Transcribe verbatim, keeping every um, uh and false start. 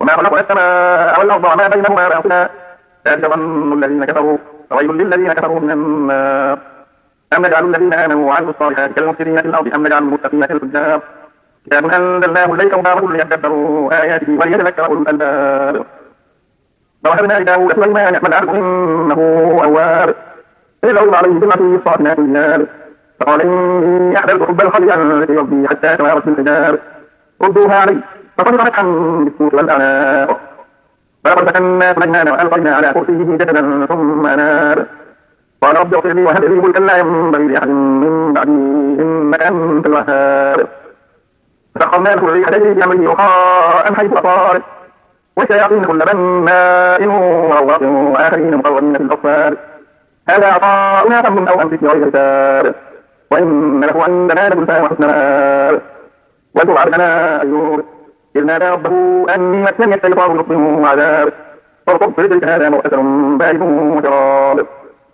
وما خلقنا السماء والأرض وما بينهما باطلا ذلك ظن الذين كفروا فويل للذين كفروا من النار أم نجعل الذين آمنوا وعملوا الصالحات كالمفسدين في الأرض أم نجعل المتقين كالفجار كتاب أنزلناه إليك مبارك ليدبروا آياته وليتذكر أولو الألباب ووهبنا لداود سليمان نعم العبد إنه أواب إذ عرض عليه بالعشي الصافنات الرجال فقال إني أحببت حب الخير عن ذكر ربي حتى توارت بالحجاب ردوها علي فطلق مسحا بالصوت والأعناق فلقد فتنا سليمان وألقينا على كرسيه جسدا ثم أناب قال رب اغفر لي وهب لي ملكا لا ينبغي لأحد من بعدي إنك أنت الوهاب فسخرنا له الريح تجري بأمره رخاء حيث أصاب والشياطين كل بناء وغواص وآخرين مقرنين في الأصفاد هذا عطاؤنا فمن أو أمسك غير حساب وإن له عندنا لزلفى وحسن مآب واذكر عبدنا أيوب إذ نادى ربه أني مسني الشيطان بنصب وعذاب فاركض في رجلك هذا مؤثر بارد وشراب